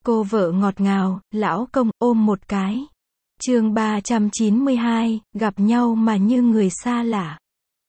Cô vợ ngọt ngào, lão công, ôm một cái. Chương 392, gặp nhau mà như người xa lạ.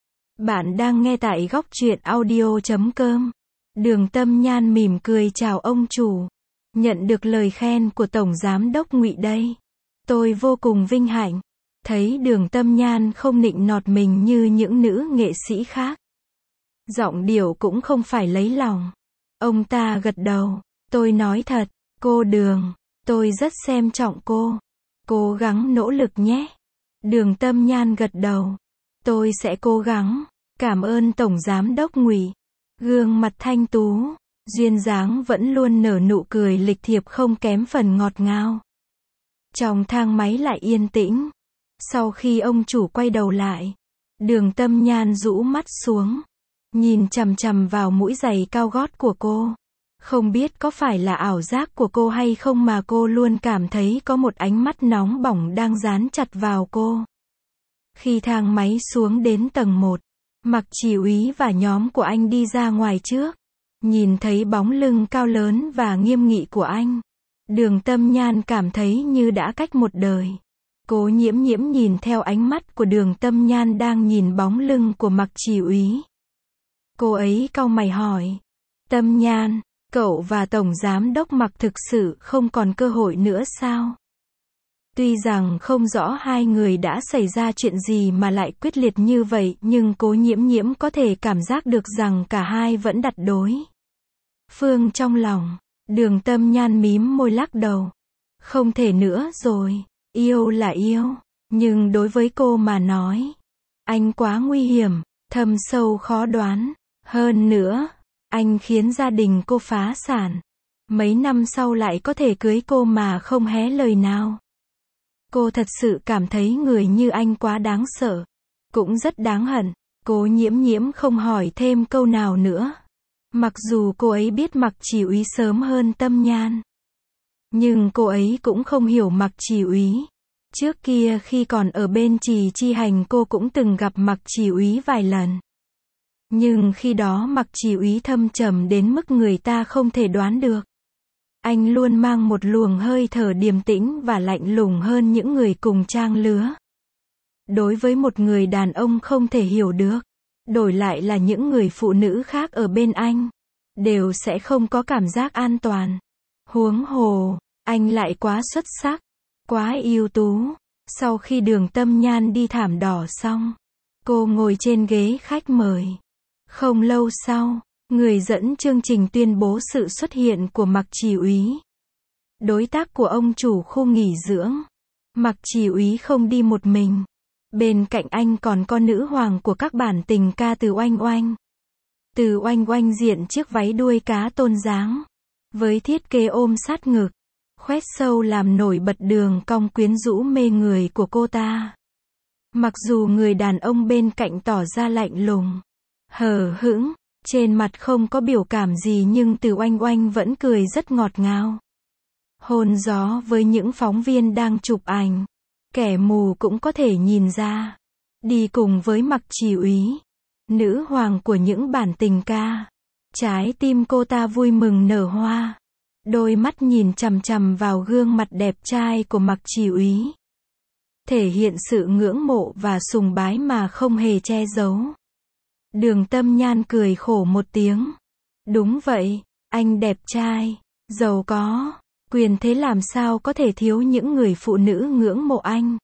Bạn đang nghe tại góc truyện audio.com. Đường Tâm Nhan mỉm cười chào ông chủ. Nhận được lời khen của Tổng Giám đốc Ngụy đây. Tôi vô cùng vinh hạnh. Thấy Đường Tâm Nhan không nịnh nọt mình như những nữ nghệ sĩ khác. Giọng điệu cũng không phải lấy lòng. Ông ta gật đầu. Tôi nói thật, cô Đường, tôi rất xem trọng cô. Cố gắng nỗ lực nhé. Đường Tâm Nhan gật đầu. Tôi sẽ cố gắng. Cảm ơn Tổng Giám đốc Ngụy. Gương mặt thanh tú, duyên dáng vẫn luôn nở nụ cười lịch thiệp không kém phần ngọt ngào. Trong thang máy lại yên tĩnh. Sau khi ông chủ quay đầu lại, Đường Tâm Nhan rũ mắt xuống, nhìn chằm chằm vào mũi giày cao gót của cô. Không biết có phải là ảo giác của cô hay không mà cô luôn cảm thấy có một ánh mắt nóng bỏng đang dán chặt vào cô. Khi thang máy xuống đến tầng 1, Mạc Chỉ Úy và nhóm của anh đi ra ngoài trước. Nhìn thấy bóng lưng cao lớn và nghiêm nghị của anh, Đường Tâm Nhan cảm thấy như đã cách một đời. Cố Nhiễm Nhiễm nhìn theo ánh mắt của Đường Tâm Nhan đang nhìn bóng lưng của Mạc Chỉ Úy. Cô ấy cau mày hỏi. Tâm Nhan, cậu và Tổng Giám đốc Mạc thực sự không còn cơ hội nữa sao? Tuy rằng không rõ hai người đã xảy ra chuyện gì mà lại quyết liệt như vậy, nhưng Cố Nhiễm Nhiễm có thể cảm giác được rằng cả hai vẫn đặt đối phương trong lòng. Đường Tâm Nhan mím môi lắc đầu. Không thể nữa rồi, yêu là yêu, nhưng đối với cô mà nói, anh quá nguy hiểm, thâm sâu khó đoán. Hơn nữa, anh khiến gia đình cô phá sản. Mấy năm sau lại có thể cưới cô mà không hé lời nào. Cô thật sự cảm thấy người như anh quá đáng sợ, cũng rất đáng hận. Cố Nhiễm Nhiễm không hỏi thêm câu nào nữa. Mặc dù cô ấy biết Mạc Chỉ Úy sớm hơn Tâm Nhan, nhưng cô ấy cũng không hiểu Mạc Chỉ Úy. Trước kia khi còn ở bên Trì Chi Hành cô cũng từng gặp Mạc Chỉ Úy vài lần. Nhưng khi đó Mạc Chỉ Úy thâm trầm đến mức người ta không thể đoán được. Anh luôn mang một luồng hơi thở điềm tĩnh và lạnh lùng hơn những người cùng trang lứa. Đối với một người đàn ông không thể hiểu được, đổi lại là những người phụ nữ khác ở bên anh, đều sẽ không có cảm giác an toàn. Huống hồ, anh lại quá xuất sắc, quá ưu tú. Sau khi Đường Tâm Nhan đi thảm đỏ xong, cô ngồi trên ghế khách mời. Không lâu sau, người dẫn chương trình tuyên bố sự xuất hiện của Mạc Chỉ Úy, đối tác của ông chủ khu nghỉ dưỡng. Mạc Chỉ Úy không đi một mình. Bên cạnh anh còn có nữ hoàng của các bản tình ca Từ Oanh Oanh. Từ Oanh Oanh diện chiếc váy đuôi cá tôn dáng, với thiết kế ôm sát ngực, khoét sâu làm nổi bật đường cong quyến rũ mê người của cô ta. Mặc dù người đàn ông bên cạnh tỏ ra lạnh lùng, hờ hững, trên mặt không có biểu cảm gì, nhưng Từ Oanh Oanh vẫn cười rất ngọt ngào. Hôn gió với những phóng viên đang chụp ảnh. Kẻ mù cũng có thể nhìn ra. Đi cùng với Mạc Chỉ Úy, nữ hoàng của những bản tình ca. Trái tim cô ta vui mừng nở hoa. Đôi mắt nhìn chằm chằm vào gương mặt đẹp trai của Mạc Chỉ Úy, thể hiện sự ngưỡng mộ và sùng bái mà không hề che giấu. Đường Tâm Nhan cười khổ một tiếng. Đúng vậy, anh đẹp trai, giàu có, quyền thế, làm sao có thể thiếu những người phụ nữ ngưỡng mộ anh.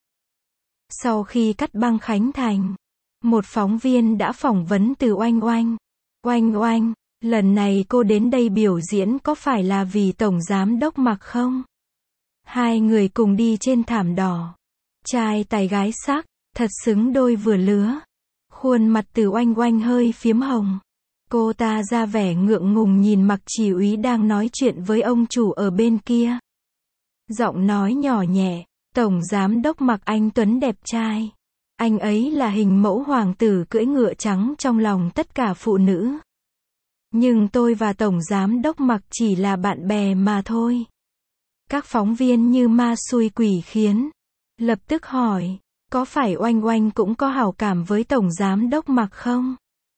Sau khi cắt băng khánh thành, một phóng viên đã phỏng vấn Từ Oanh Oanh. Oanh Oanh, lần này cô đến đây biểu diễn có phải là vì Tổng Giám đốc Mạc không? Hai người cùng đi trên thảm đỏ. Trai tài gái sắc, thật xứng đôi vừa lứa. Khuôn mặt Từ Oanh Oanh hơi phiếm hồng. Cô ta ra vẻ ngượng ngùng nhìn Mạc Chỉ Úy đang nói chuyện với ông chủ ở bên kia. Giọng nói nhỏ nhẹ, Tổng Giám đốc Mạc anh tuấn đẹp trai. Anh ấy là hình mẫu hoàng tử cưỡi ngựa trắng trong lòng tất cả phụ nữ. Nhưng tôi và Tổng Giám đốc Mạc chỉ là bạn bè mà thôi. Các phóng viên như ma xui quỷ khiến, lập tức hỏi, có phải Oanh Oanh cũng có hảo cảm với Tổng Giám đốc Mạc không?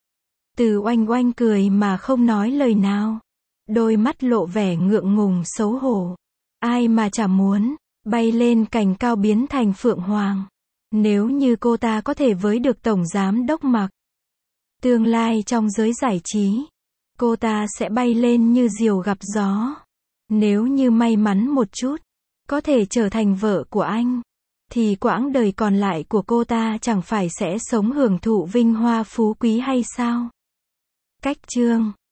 Từ Oanh Oanh cười mà không nói lời nào. Đôi mắt lộ vẻ ngượng ngùng xấu hổ. Ai mà chả muốn bay lên cành cao biến thành phượng hoàng. Nếu như cô ta có thể với được tổng giám đốc Mạc. Tương lai trong giới giải trí, cô ta sẽ bay lên như diều gặp gió. Nếu như may mắn một chút, có thể trở thành vợ của anh, thì quãng đời còn lại của cô ta chẳng phải sẽ sống hưởng thụ vinh hoa phú quý hay sao? Cách chương